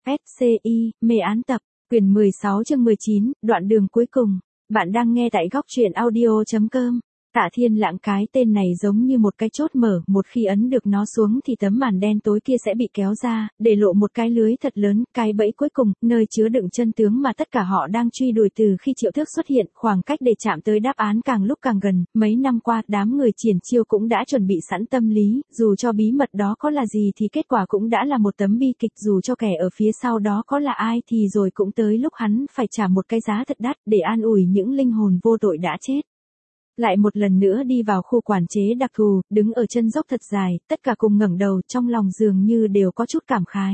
SCI, mê án tập, quyển 16 chương 19, đoạn đường cuối cùng. Bạn đang nghe tại góc truyện audio.com. Tạ Thiên Lãng, cái tên này giống như một cái chốt mở, một khi ấn được nó xuống thì tấm màn đen tối kia sẽ bị kéo ra, để lộ một cái lưới thật lớn, cái bẫy cuối cùng, nơi chứa đựng chân tướng mà tất cả họ đang truy đuổi từ khi Triệu Thước xuất hiện. Khoảng cách để chạm tới đáp án càng lúc càng gần, mấy năm qua, đám người Triển Chiêu cũng đã chuẩn bị sẵn tâm lý, dù cho bí mật đó có là gì thì kết quả cũng đã là một tấm bi kịch, dù cho kẻ ở phía sau đó có là ai thì rồi cũng tới lúc hắn phải trả một cái giá thật đắt để an ủi những linh hồn vô tội đã chết. Lại một lần nữa đi vào khu quản chế đặc thù, đứng ở chân dốc thật dài, tất cả cùng ngẩng đầu, trong lòng dường như đều có chút cảm khái.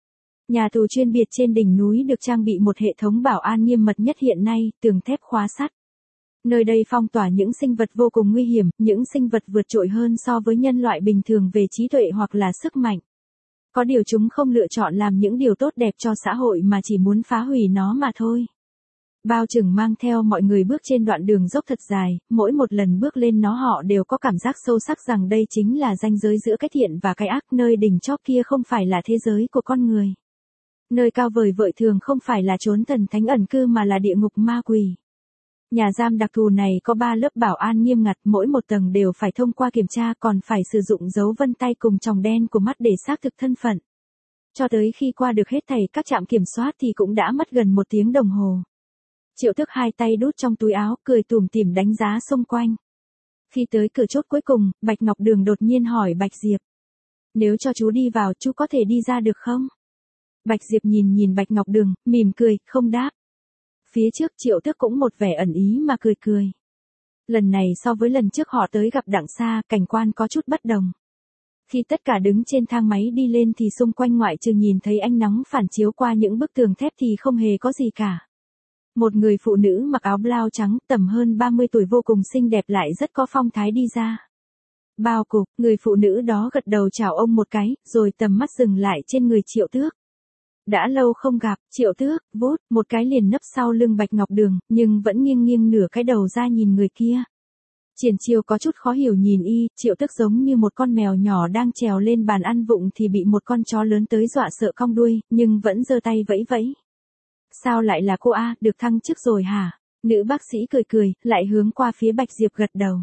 Nhà tù chuyên biệt trên đỉnh núi được trang bị một hệ thống bảo an nghiêm mật nhất hiện nay, tường thép khóa sắt. Nơi đây phong tỏa những sinh vật vô cùng nguy hiểm, những sinh vật vượt trội hơn so với nhân loại bình thường về trí tuệ hoặc là sức mạnh. Có điều chúng không lựa chọn làm những điều tốt đẹp cho xã hội mà chỉ muốn phá hủy nó mà thôi. Bao Trừng mang theo mọi người bước trên đoạn đường dốc thật dài, mỗi một lần bước lên nó họ đều có cảm giác sâu sắc rằng đây chính là ranh giới giữa cái thiện và cái ác, nơi đỉnh chóp kia không phải là thế giới của con người. Nơi cao vời vợi thường không phải là chốn thần thánh ẩn cư mà là địa ngục ma quỷ. Nhà giam đặc thù này có 3 lớp bảo an nghiêm ngặt, mỗi một tầng đều phải thông qua kiểm tra, còn phải sử dụng dấu vân tay cùng tròng đen của mắt để xác thực thân phận. Cho tới khi qua được hết thảy các trạm kiểm soát thì cũng đã mất gần 1 tiếng đồng hồ. Triệu Thức hai tay đút trong túi áo, cười tủm tỉm đánh giá xung quanh. Khi tới cửa chốt cuối cùng, Bạch Ngọc Đường đột nhiên hỏi Bạch Diệp. Nếu cho chú đi vào, chú có thể đi ra được không? Bạch Diệp nhìn Bạch Ngọc Đường, mỉm cười, không đáp. Phía trước Triệu Thức cũng một vẻ ẩn ý mà cười. Lần này so với lần trước họ tới gặp Đặng Sa, cảnh quan có chút bất đồng. Khi tất cả đứng trên thang máy đi lên thì xung quanh ngoại trừ nhìn thấy ánh nắng phản chiếu qua những bức tường thép thì không hề có gì cả. Một người phụ nữ mặc áo blau trắng, tầm hơn 30 tuổi vô cùng xinh đẹp lại rất có phong thái đi ra. Bao cục, người phụ nữ đó gật đầu chào ông một cái, rồi tầm mắt dừng lại trên người Triệu Tước. Đã lâu không gặp, Triệu Tước, vút, một cái liền nấp sau lưng Bạch Ngọc Đường, nhưng vẫn nghiêng nửa cái đầu ra nhìn người kia. Triển Chiêu có chút khó hiểu nhìn y, Triệu Tước giống như một con mèo nhỏ đang trèo lên bàn ăn vụng thì bị một con chó lớn tới dọa sợ cong đuôi, nhưng vẫn giơ tay vẫy. Sao lại là cô a, được thăng chức rồi hả? Nữ bác sĩ cười, lại hướng qua phía Bạch Diệp gật đầu.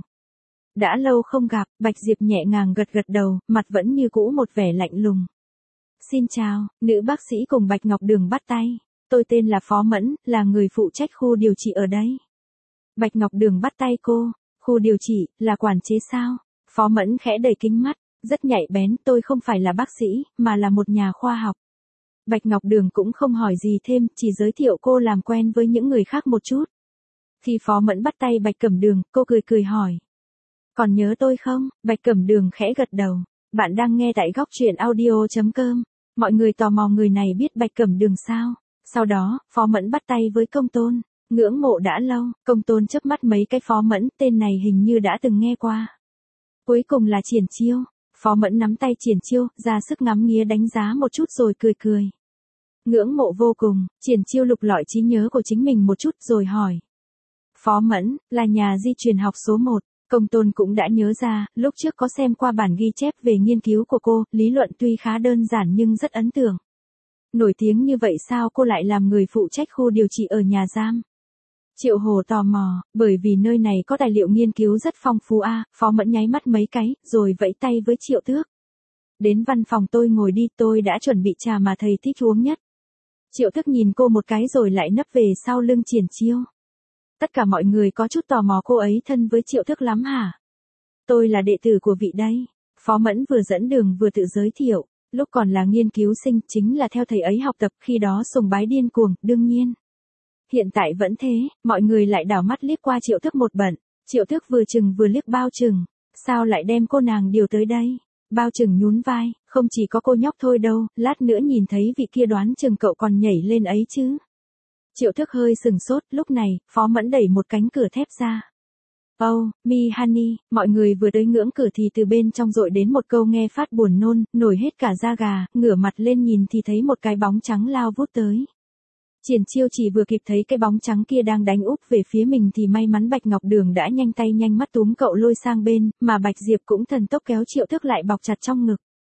Đã lâu không gặp, Bạch Diệp nhẹ nhàng gật đầu, mặt vẫn như cũ một vẻ lạnh lùng. Xin chào, nữ bác sĩ cùng Bạch Ngọc Đường bắt tay. Tôi tên là Phó Mẫn, là người phụ trách khu điều trị ở đây. Bạch Ngọc Đường bắt tay cô, khu điều trị, là quản chế sao? Phó Mẫn khẽ đẩy kính mắt, rất nhạy bén, tôi không phải là bác sĩ, mà là một nhà khoa học. Bạch Ngọc Đường cũng không hỏi gì thêm, chỉ giới thiệu cô làm quen với những người khác một chút. Khi Phó Mẫn bắt tay Bạch Cẩm Đường, cô cười hỏi. Còn nhớ tôi không? Bạch Cẩm Đường khẽ gật đầu. Bạn đang nghe tại góc truyện audio.com. Mọi người tò mò người này biết Bạch Cẩm Đường sao? Sau đó, Phó Mẫn bắt tay với Công Tôn. Ngưỡng mộ đã lâu, Công Tôn chớp mắt mấy cái Phó Mẫn, tên này hình như đã từng nghe qua. Cuối cùng là Triển Chiêu. Phó Mẫn nắm tay Triển Chiêu, ra sức ngắm nghía đánh giá một chút rồi cười. Ngưỡng mộ vô cùng, Triển Chiêu lục lọi trí nhớ của chính mình một chút rồi hỏi. Phó Mẫn, là nhà di truyền học số 1, Công Tôn cũng đã nhớ ra, lúc trước có xem qua bản ghi chép về nghiên cứu của cô, lý luận tuy khá đơn giản nhưng rất ấn tượng. Nổi tiếng như vậy sao cô lại làm người phụ trách khu điều trị ở nhà giam? Triệu Hồ tò mò, bởi vì nơi này có tài liệu nghiên cứu rất phong phú a. Phó Mẫn nháy mắt mấy cái, rồi vẫy tay với Triệu Tước. Đến văn phòng tôi ngồi đi, tôi đã chuẩn bị trà mà thầy thích uống nhất. Triệu Tước nhìn cô một cái rồi lại nấp về sau lưng Triển Chiêu. Tất cả mọi người có chút tò mò cô ấy thân với Triệu Tước lắm hả? Tôi là đệ tử của vị đây. Phó Mẫn vừa dẫn đường vừa tự giới thiệu, lúc còn là nghiên cứu sinh chính là theo thầy ấy học tập, khi đó sùng bái điên cuồng, đương nhiên. Hiện tại vẫn thế, mọi người lại đảo mắt liếc qua Triệu Tước một bận. Triệu Tước vừa chừng vừa liếc Bao Trừng. Sao lại đem cô nàng điều tới đây? Bao Trừng nhún vai, không chỉ có cô nhóc thôi đâu, lát nữa nhìn thấy vị kia đoán chừng cậu còn nhảy lên ấy chứ. Triệu Tước hơi sừng sốt, lúc này, Phó Mẫn đẩy một cánh cửa thép ra. Oh, mi honey, mọi người vừa tới ngưỡng cửa thì từ bên trong dội đến một câu nghe phát buồn nôn, nổi hết cả da gà, ngửa mặt lên nhìn thì thấy một cái bóng trắng lao vút tới. Triển Chiêu chỉ vừa kịp thấy cái bóng trắng kia đang đánh úp về phía mình thì may mắn Bạch Ngọc Đường đã nhanh tay nhanh mắt túm cậu lôi sang bên, mà Bạch Diệp cũng thần tốc kéo Triệu Tước lại bọc chặt trong ngực.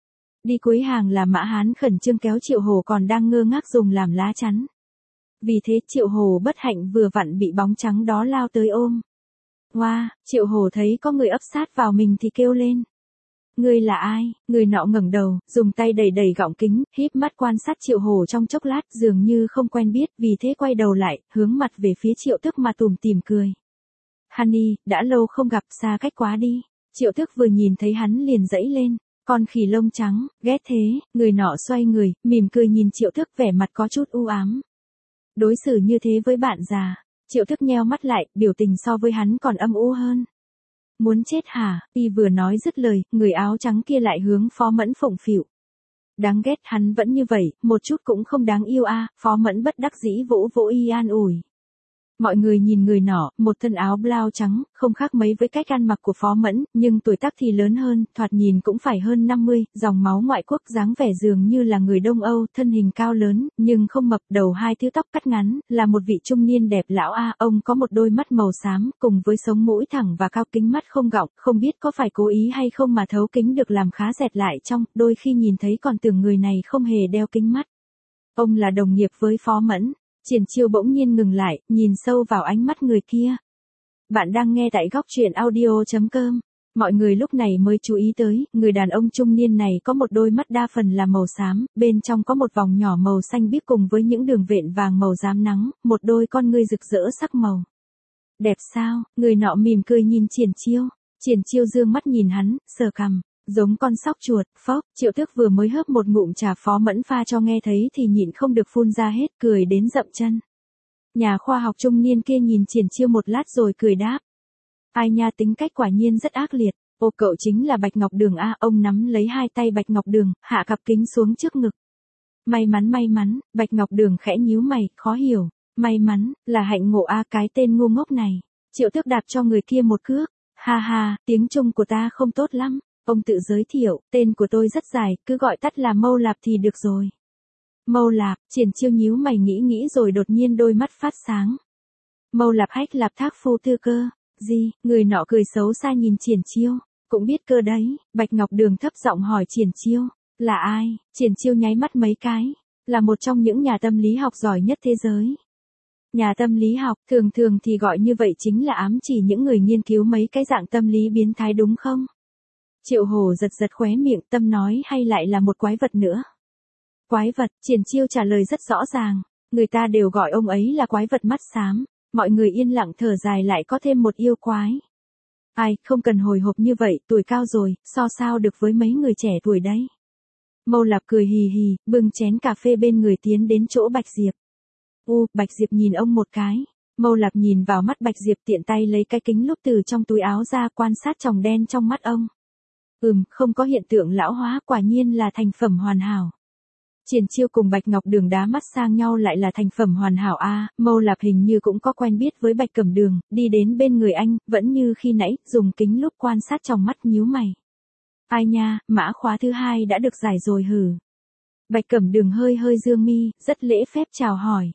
Đi cuối hàng là Mã Hán khẩn trương kéo Triệu Hồ còn đang ngơ ngác dùng làm lá chắn. Vì thế Triệu Hồ bất hạnh vừa vặn bị bóng trắng đó lao tới ôm. Hoa, Triệu Hồ thấy có người ấp sát vào mình thì kêu lên. Ngươi là ai? Người nọ ngẩng đầu, dùng tay đẩy đẩy gọng kính, híp mắt quan sát Triệu Hồ trong chốc lát dường như không quen biết, vì thế quay đầu lại, hướng mặt về phía Triệu Tước mà tủm tỉm cười. Honey, đã lâu không gặp, xa cách quá đi. Triệu Tước vừa nhìn thấy hắn liền giãy lên. Con khỉ lông trắng, ghét thế. Người nọ xoay người, mỉm cười nhìn Triệu Tước vẻ mặt có chút u ám. Đối xử như thế với bạn già. Triệu Tước nheo mắt lại, biểu tình so với hắn còn âm u hơn. Muốn chết hả? Y vừa nói dứt lời, người áo trắng kia lại hướng Phó Mẫn phụng phịu. Đáng ghét, hắn vẫn như vậy, một chút cũng không đáng yêu a. Phó Mẫn bất đắc dĩ vỗ vỗ y an ủi. Mọi người nhìn người nọ, một thân áo blau trắng, không khác mấy với cách ăn mặc của Phó Mẫn, nhưng tuổi tác thì lớn hơn, thoạt nhìn cũng phải hơn 50, dòng máu ngoại quốc dáng vẻ dường như là người Đông Âu, thân hình cao lớn, nhưng không mập, đầu hai thứ tóc cắt ngắn, là một vị trung niên đẹp lão a. Ông có một đôi mắt màu xám, cùng với sống mũi thẳng và cao kính mắt không gọng, không biết có phải cố ý hay không mà thấu kính được làm khá dẹt lại trong, đôi khi nhìn thấy còn tưởng người này không hề đeo kính mắt. Ông là đồng nghiệp với Phó Mẫn. Triển Chiêu bỗng nhiên ngừng lại, nhìn sâu vào ánh mắt người kia. Bạn đang nghe tại góc truyện audio.com. Mọi người lúc này mới chú ý tới, người đàn ông trung niên này có một đôi mắt đa phần là màu xám, bên trong có một vòng nhỏ màu xanh biếc cùng với những đường vện vàng màu rám nắng, một đôi con ngươi rực rỡ sắc màu. Đẹp sao? Người nọ mỉm cười nhìn Triển Chiêu. Triển Chiêu dương mắt nhìn hắn, sờ cằm. Giống con sóc chuột, phốc, Triệu Tước vừa mới hớp một ngụm trà Phó Mẫn pha cho nghe thấy thì nhịn không được phun ra hết, cười đến dậm chân. Nhà khoa học trung niên kia nhìn Triển Chiêu một lát rồi cười đáp. Ai nha, tính cách quả nhiên rất ác liệt. Ô, cậu chính là Bạch Ngọc Đường a. Ông nắm lấy hai tay Bạch Ngọc Đường, hạ cặp kính xuống trước ngực. May mắn, Bạch Ngọc Đường khẽ nhíu mày, khó hiểu. May mắn, là hạnh ngộ a, cái tên ngu ngốc này. Triệu Tước đạp cho người kia một cước. Ha ha, tiếng Trung của ta không tốt lắm. Ông tự giới thiệu, tên của tôi rất dài, cứ gọi tắt là Mâu Lạp thì được rồi. Mâu Lạp, Triển Chiêu nhíu mày nghĩ rồi đột nhiên đôi mắt phát sáng. Mâu Lạp Hách Lạp Thác Phu Tư Cơ. Gì? Người nọ cười xấu xa nhìn Triển Chiêu. Cũng biết cơ đấy. Bạch Ngọc Đường thấp giọng hỏi Triển Chiêu. Là ai? Triển Chiêu nháy mắt mấy cái. Là một trong những nhà tâm lý học giỏi nhất thế giới. Nhà tâm lý học, thường thì gọi như vậy chính là ám chỉ những người nghiên cứu mấy cái dạng tâm lý biến thái đúng không? Triệu Hồ giật khóe miệng, tâm nói hay lại là một quái vật nữa. Quái vật, Triển Chiêu trả lời rất rõ ràng. Người ta đều gọi ông ấy là quái vật mắt xám. Mọi người yên lặng thở dài, lại có thêm một yêu quái. Ai, không cần hồi hộp như vậy, tuổi cao rồi, so sao được với mấy người trẻ tuổi đấy. Mâu Lạp cười hì hì, bưng chén cà phê bên người tiến đến chỗ Bạch Diệp. Bạch Diệp nhìn ông một cái. Mâu Lạp nhìn vào mắt Bạch Diệp, tiện tay lấy cái kính lúp từ trong túi áo ra, quan sát tròng đen trong mắt ông. Không có hiện tượng lão hóa, quả nhiên là thành phẩm hoàn hảo. Triển Chiêu cùng Bạch Ngọc Đường đá mắt sang nhau, lại là thành phẩm hoàn hảo a. Mâu Lạp hình như cũng có quen biết với Bạch Cẩm Đường, đi đến bên người anh, vẫn như khi nãy, dùng kính lúp quan sát trong mắt, nhíu mày. Ai nha, mã khóa thứ 2 đã được giải rồi hử. Bạch Cẩm Đường hơi dương mi, rất lễ phép chào hỏi.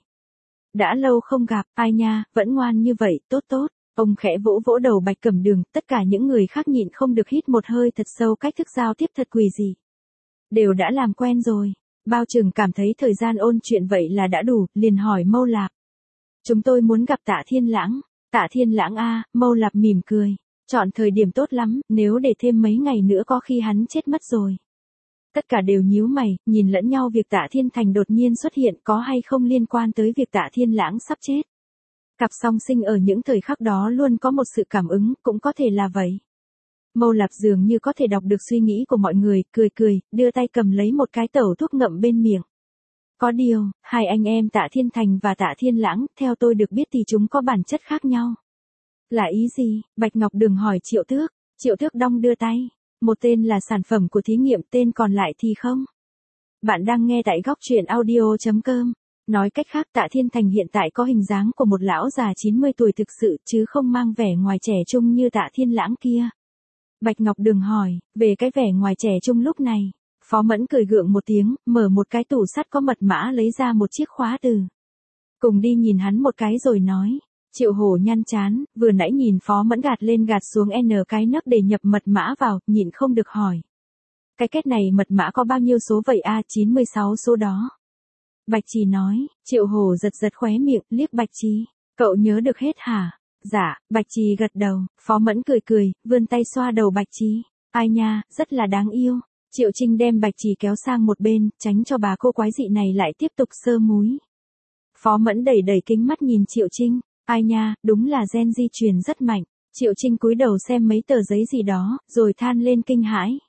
Đã lâu không gặp, ai nha, vẫn ngoan như vậy, tốt. Ông khẽ vỗ đầu Bạch Cẩm Đường, tất cả những người khác nhịn không được hít một hơi thật sâu, cách thức giao tiếp thật quỷ dị. Đều đã làm quen rồi. Bao Trừng cảm thấy thời gian ôn chuyện vậy là đã đủ, liền hỏi Mâu Lạp. Chúng tôi muốn gặp Tạ Thiên Lãng. Tạ Thiên Lãng a. Mâu Lạp mỉm cười. Chọn thời điểm tốt lắm, nếu để thêm mấy ngày nữa có khi hắn chết mất rồi. Tất cả đều nhíu mày, nhìn lẫn nhau, việc Tạ Thiên Thành đột nhiên xuất hiện có hay không liên quan tới việc Tạ Thiên Lãng sắp chết. Cặp song sinh ở những thời khắc đó luôn có một sự cảm ứng, cũng có thể là vậy. Mâu Lạp dường như có thể đọc được suy nghĩ của mọi người, cười, đưa tay cầm lấy một cái tẩu thuốc ngậm bên miệng. Có điều, hai anh em Tạ Thiên Thành và Tạ Thiên Lãng, theo tôi được biết thì chúng có bản chất khác nhau. Là ý gì? Bạch Ngọc Đường hỏi Triệu Tước. Triệu Tước đong đưa tay. Một tên là sản phẩm của thí nghiệm, tên còn lại thì không. Bạn đang nghe tại góc truyện audio.com. Nói cách khác, Tạ Thiên Thành hiện tại có hình dáng của một lão già 90 tuổi thực sự, chứ không mang vẻ ngoài trẻ trung như Tạ Thiên Lãng kia. Bạch Ngọc Đường hỏi, về cái vẻ ngoài trẻ trung lúc này. Phó Mẫn cười gượng một tiếng, mở một cái tủ sắt có mật mã lấy ra một chiếc khóa từ. Cùng đi nhìn hắn một cái rồi nói. Triệu Hổ nhăn chán, vừa nãy nhìn Phó Mẫn gạt lên gạt xuống n cái nấc để nhập mật mã vào, nhịn không được hỏi. Cái kết này mật mã có bao nhiêu số vậy a? 96 số đó. Bạch Trì nói, Triệu Hổ giật giật khóe miệng, liếc Bạch Trì. Cậu nhớ được hết hả? Dạ, Bạch Trì gật đầu, Phó Mẫn cười cười, vươn tay xoa đầu Bạch Trì. Ai nha, rất là đáng yêu. Triệu Trinh đem Bạch Trì kéo sang một bên, tránh cho bà cô quái dị này lại tiếp tục sơ múi. Phó Mẫn đẩy đẩy kính mắt nhìn Triệu Trinh. Ai nha, đúng là gen di truyền rất mạnh. Triệu Trinh cúi đầu xem mấy tờ giấy gì đó, rồi than lên kinh hãi.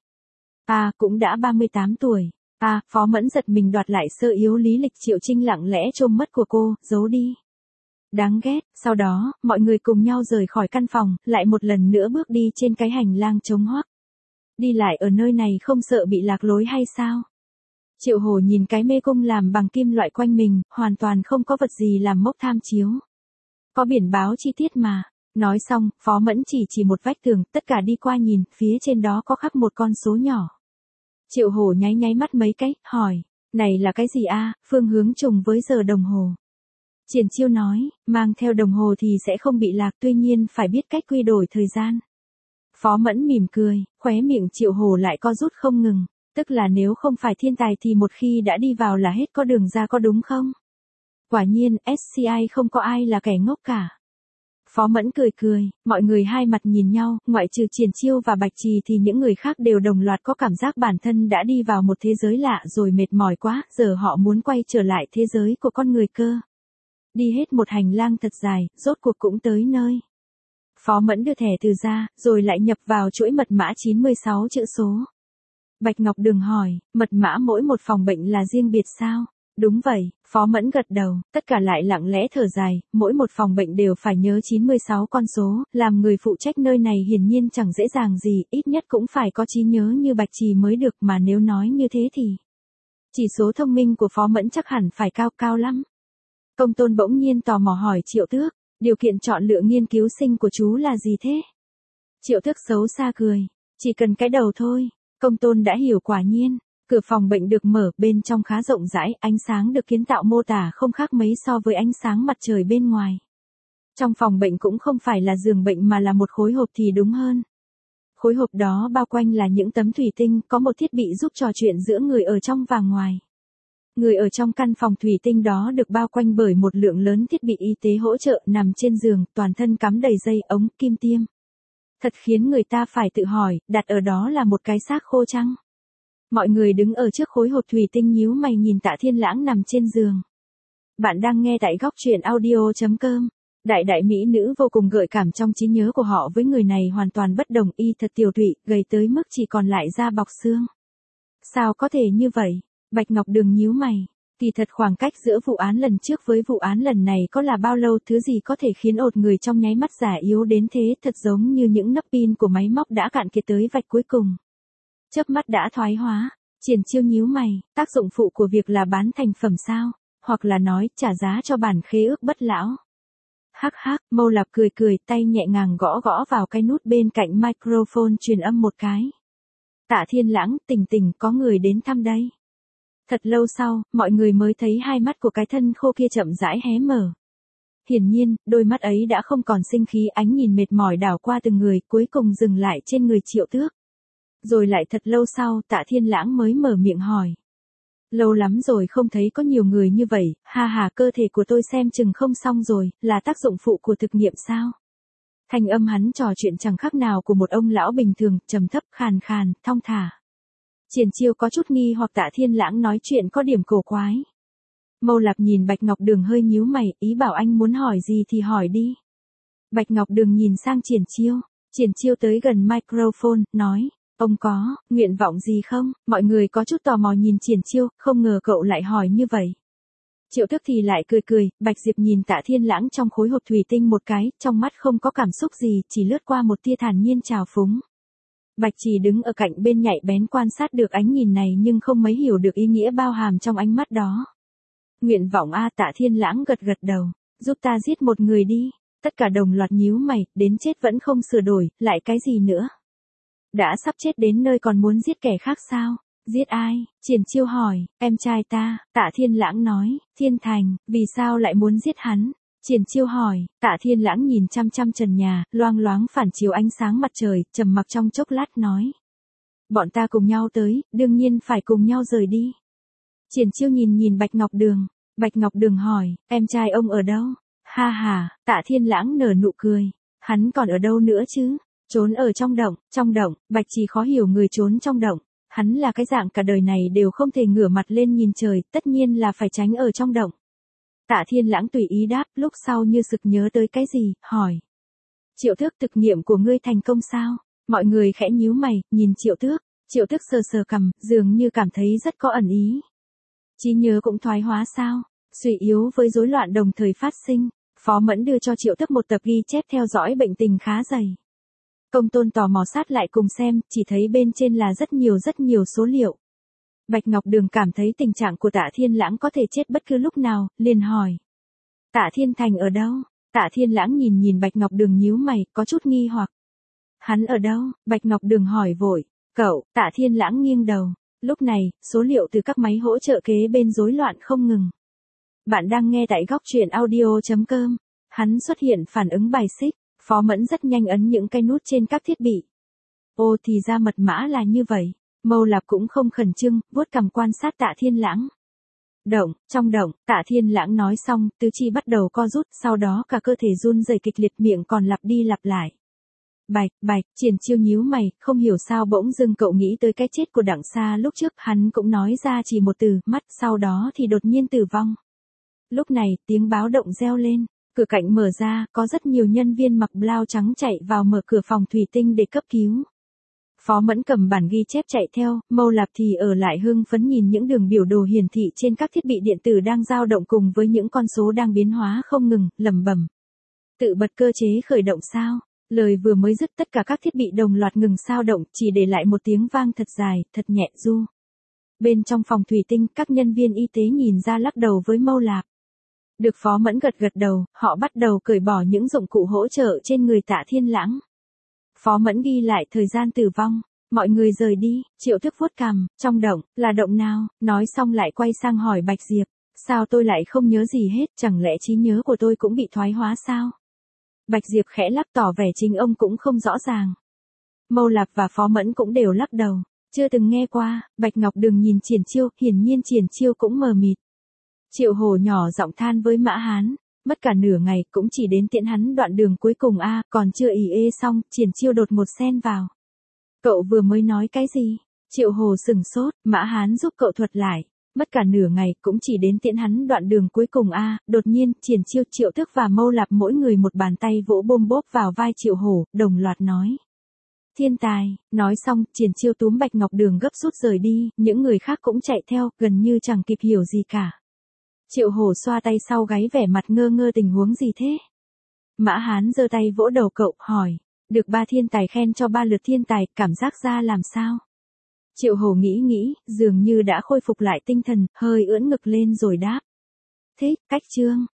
À, cũng đã 38 tuổi. À, Phó Mẫn giật mình đoạt lại sơ yếu lý lịch Triệu Trinh lặng lẽ trôm mất của cô, giấu đi. Đáng ghét, sau đó, mọi người cùng nhau rời khỏi căn phòng, lại một lần nữa bước đi trên cái hành lang trống hoác. Đi lại ở nơi này không sợ bị lạc lối hay sao? Triệu Hổ nhìn cái mê cung làm bằng kim loại quanh mình, hoàn toàn không có vật gì làm mốc tham chiếu. Có biển báo chi tiết mà. Nói xong, Phó Mẫn chỉ một vách tường, tất cả đi qua nhìn, phía trên đó có khắc một con số nhỏ. Triệu Hổ nháy nháy mắt mấy cái, hỏi, này là cái gì a? Phương hướng trùng với giờ đồng hồ. Triển Chiêu nói, mang theo đồng hồ thì sẽ không bị lạc, tuy nhiên phải biết cách quy đổi thời gian. Phó Mẫn mỉm cười, khóe miệng Triệu Hổ lại co rút không ngừng, tức là nếu không phải thiên tài thì một khi đã đi vào là hết có đường ra có đúng không? Quả nhiên, SCI không có ai là kẻ ngốc cả. Phó Mẫn cười cười, mọi người hai mặt nhìn nhau, ngoại trừ Triển Chiêu và Bạch Trì thì những người khác đều đồng loạt có cảm giác bản thân đã đi vào một thế giới lạ rồi mệt mỏi quá, giờ họ muốn quay trở lại thế giới của con người cơ. Đi hết một hành lang thật dài, rốt cuộc cũng tới nơi. Phó Mẫn đưa thẻ từ ra, rồi lại nhập vào chuỗi mật mã 96 chữ số. Bạch Ngọc Đường hỏi, mật mã mỗi một phòng bệnh là riêng biệt sao? Đúng vậy, Phó Mẫn gật đầu, tất cả lại lặng lẽ thở dài, mỗi một phòng bệnh đều phải nhớ 96 con số, làm người phụ trách nơi này hiển nhiên chẳng dễ dàng gì, ít nhất cũng phải có trí nhớ như Bạch Trì mới được, mà nếu nói như thế thì chỉ số thông minh của Phó Mẫn chắc hẳn phải cao lắm. Công Tôn bỗng nhiên tò mò hỏi Triệu Tước, điều kiện chọn lựa nghiên cứu sinh của chú là gì thế? Triệu Tước xấu xa cười, chỉ cần cái đầu thôi. Công Tôn đã hiểu quả nhiên. Cửa phòng bệnh được mở, bên trong khá rộng rãi, ánh sáng được kiến tạo mô tả không khác mấy so với ánh sáng mặt trời bên ngoài. Trong phòng bệnh cũng không phải là giường bệnh mà là một khối hộp thì đúng hơn. Khối hộp đó bao quanh là những tấm thủy tinh, có một thiết bị giúp trò chuyện giữa người ở trong và ngoài. Người ở trong căn phòng thủy tinh đó được bao quanh bởi một lượng lớn thiết bị y tế hỗ trợ, nằm trên giường, toàn thân cắm đầy dây ống, kim tiêm. Thật khiến người ta phải tự hỏi, đặt ở đó là một cái xác khô chăng? Mọi người đứng ở trước khối hộp thủy tinh nhíu mày nhìn Tạ Thiên Lãng nằm trên giường. Bạn đang nghe tại góc truyện audio.com. Đại mỹ nữ vô cùng gợi cảm trong trí nhớ của họ với người này hoàn toàn bất đồng, y thật tiều tụy, gầy tới mức chỉ còn lại da bọc xương. Sao có thể như vậy? Bạch Ngọc Đường nhíu mày. Kỳ thật khoảng cách giữa vụ án lần trước với vụ án lần này có là bao lâu, thứ gì có thể khiến ột người trong nháy mắt già yếu đến thế, thật giống như những nắp pin của máy móc đã cạn kiệt tới vạch cuối cùng. Chớp mắt đã thoái hóa. Triển Chiêu nhíu mày, tác dụng phụ của việc là bán thành phẩm sao? Hoặc là nói, trả giá cho bản khế ước bất lão. Hắc hắc, Mâu Lạp cười cười, tay nhẹ nhàng gõ vào cái nút bên cạnh microphone truyền âm một cái. Tạ Thiên Lãng, tỉnh, có người đến thăm đây. Thật lâu sau, mọi người mới thấy hai mắt của cái thân khô kia chậm rãi hé mở. Hiển nhiên, đôi mắt ấy đã không còn sinh khí, ánh nhìn mệt mỏi đảo qua từng người, cuối cùng dừng lại trên người Triệu Tước. Rồi lại thật lâu sau, Tạ Thiên Lãng mới mở miệng hỏi. Lâu lắm rồi không thấy có nhiều người như vậy, cơ thể của tôi xem chừng không xong rồi, là tác dụng phụ của thực nghiệm sao? Thanh âm hắn trò chuyện chẳng khác nào của một ông lão bình thường, trầm thấp, khàn, thong thả. Triển Chiêu có chút nghi hoặc Tạ Thiên Lãng nói chuyện có điểm cổ quái. Mâu Lạp nhìn Bạch Ngọc Đường hơi nhíu mày, ý bảo anh muốn hỏi gì thì hỏi đi. Bạch Ngọc Đường nhìn sang Triển Chiêu tới gần microphone, nói. Ông có nguyện vọng gì không? Mọi người có chút tò mò nhìn Triển Chiêu, không ngờ cậu lại hỏi như vậy. Triệu Tước thì lại cười, Bạch Diệp nhìn Tạ Thiên Lãng trong khối hộp thủy tinh một cái, trong mắt không có cảm xúc gì, chỉ lướt qua một tia thản nhiên trào phúng. Bạch Trì đứng ở cạnh bên nhạy bén quan sát được ánh nhìn này nhưng không mấy hiểu được ý nghĩa bao hàm trong ánh mắt đó. Nguyện vọng a, Tạ Thiên Lãng gật đầu, giúp ta giết một người đi. Tất cả đồng loạt nhíu mày, đến chết vẫn không sửa đổi, lại cái gì nữa? Đã sắp chết đến nơi còn muốn giết kẻ khác sao? Giết ai? Triển Chiêu hỏi. Em trai ta. Tạ Thiên Lãng nói. Thiên Thành, vì sao lại muốn giết hắn? Triển Chiêu hỏi. Tạ Thiên Lãng nhìn chăm trần nhà, loang loáng phản chiếu ánh sáng mặt trời, trầm mặc trong chốc lát nói. Bọn ta cùng nhau tới, đương nhiên phải cùng nhau rời đi. Triển Chiêu nhìn Bạch Ngọc Đường. Bạch Ngọc Đường hỏi, em trai ông ở đâu? Ha ha, Tạ Thiên Lãng nở nụ cười. Hắn còn ở đâu nữa chứ? Trốn ở trong động, Bạch Trì khó hiểu người trốn trong động. Hắn là cái dạng cả đời này đều không thể ngửa mặt lên nhìn trời, tất nhiên là phải tránh ở trong động. Tạ Thiên Lãng tùy ý đáp, lúc sau như sực nhớ tới cái gì, hỏi. Triệu Tước, thực nghiệm của ngươi thành công sao? Mọi người khẽ nhíu mày, nhìn Triệu Tước. Triệu Tước sờ sờ cằm, dường như cảm thấy rất có ẩn ý. Trí nhớ cũng thoái hóa sao? Suy yếu với rối loạn đồng thời phát sinh. Phó Mẫn đưa cho Triệu Tước một tập ghi chép theo dõi bệnh tình khá dày. Công Tôn tò mò sát lại cùng xem, chỉ thấy bên trên là rất nhiều số liệu. Bạch Ngọc Đường cảm thấy tình trạng của Tạ Thiên Lãng có thể chết bất cứ lúc nào, liền hỏi. Tạ Thiên Thành ở đâu? Tạ Thiên Lãng nhìn Bạch Ngọc Đường nhíu mày, có chút nghi hoặc. Hắn ở đâu? Bạch Ngọc Đường hỏi vội. Cậu, Tạ Thiên Lãng nghiêng đầu. Lúc này, số liệu từ các máy hỗ trợ kế bên rối loạn không ngừng. Bạn đang nghe tại góc truyện audio.com. Hắn xuất hiện phản ứng bài xích. Phó Mẫn rất nhanh ấn những cái nút trên các thiết bị. Ô thì ra mật mã là như vậy. Mâu Lạp cũng không khẩn trương, vuốt cằm quan sát Tạ Thiên Lãng. Trong động, Tạ Thiên Lãng nói xong, tứ chi bắt đầu co rút, sau đó cả cơ thể run rẩy kịch liệt, miệng còn lặp đi lặp lại. Bạch, Triển Chiêu nhíu mày, không hiểu sao bỗng dưng cậu nghĩ tới cái chết của Đặng Sa lúc trước, hắn cũng nói ra chỉ một từ, mắt, sau đó thì đột nhiên tử vong. Lúc này, tiếng báo động reo lên, cửa cạnh mở ra, có rất nhiều nhân viên mặc blau trắng chạy vào mở cửa phòng thủy tinh để cấp cứu. Phó Mẫn cầm bản ghi chép chạy theo, Mâu Lạp thì ở lại hưng phấn nhìn những đường biểu đồ hiển thị trên các thiết bị điện tử đang dao động cùng với những con số đang biến hóa không ngừng, lẩm bẩm. Tự bật cơ chế khởi động sao? Lời vừa mới dứt tất cả các thiết bị đồng loạt ngừng sao động, chỉ để lại một tiếng vang thật dài, thật nhẹ ru. Bên trong phòng thủy tinh, các nhân viên y tế nhìn ra lắc đầu với Mâu Lạp. Được Phó Mẫn gật đầu, họ bắt đầu cởi bỏ những dụng cụ hỗ trợ trên người Tạ Thiên Lãng. Phó Mẫn ghi lại thời gian tử vong. Mọi người rời đi, Triệu Tước vuốt cằm, trong động, là động nào? Nói xong lại quay sang hỏi Bạch Diệp. Sao tôi lại không nhớ gì hết, chẳng lẽ trí nhớ của tôi cũng bị thoái hóa sao? Bạch Diệp khẽ lắc tỏ vẻ chính ông cũng không rõ ràng. Mâu Lạp và Phó Mẫn cũng đều lắc đầu. Chưa từng nghe qua. Bạch Ngọc Đường nhìn Triển Chiêu, hiển nhiên Triển Chiêu cũng mờ mịt. Triệu Hổ nhỏ giọng than với Mã Hán. Mất cả nửa ngày, cũng chỉ đến tiễn hắn đoạn đường cuối cùng a, còn chưa ỉ ê xong, Triển Chiêu đột một xen vào. Cậu vừa mới nói cái gì? Triệu Hồ sừng sốt, Mã Hán giúp cậu thuật lại. Mất cả nửa ngày, cũng chỉ đến tiễn hắn đoạn đường cuối cùng a. Đột nhiên, Triển Chiêu, Triệu Tước và Mâu Lạp mỗi người một bàn tay vỗ bôm bốp vào vai Triệu Hổ, đồng loạt nói. Thiên tài. Nói xong, Triển Chiêu túm Bạch Ngọc Đường gấp rút rời đi, những người khác cũng chạy theo, gần như chẳng kịp hiểu gì cả. Triệu Hổ xoa tay sau gáy vẻ mặt ngơ ngơ, tình huống gì thế? Mã Hán giơ tay vỗ đầu cậu, hỏi. Được 3 thiên tài khen cho 3 lượt thiên tài, cảm giác ra làm sao? Triệu Hổ nghĩ, dường như đã khôi phục lại tinh thần, hơi ưỡn ngực lên rồi đáp. Thích, cách chương.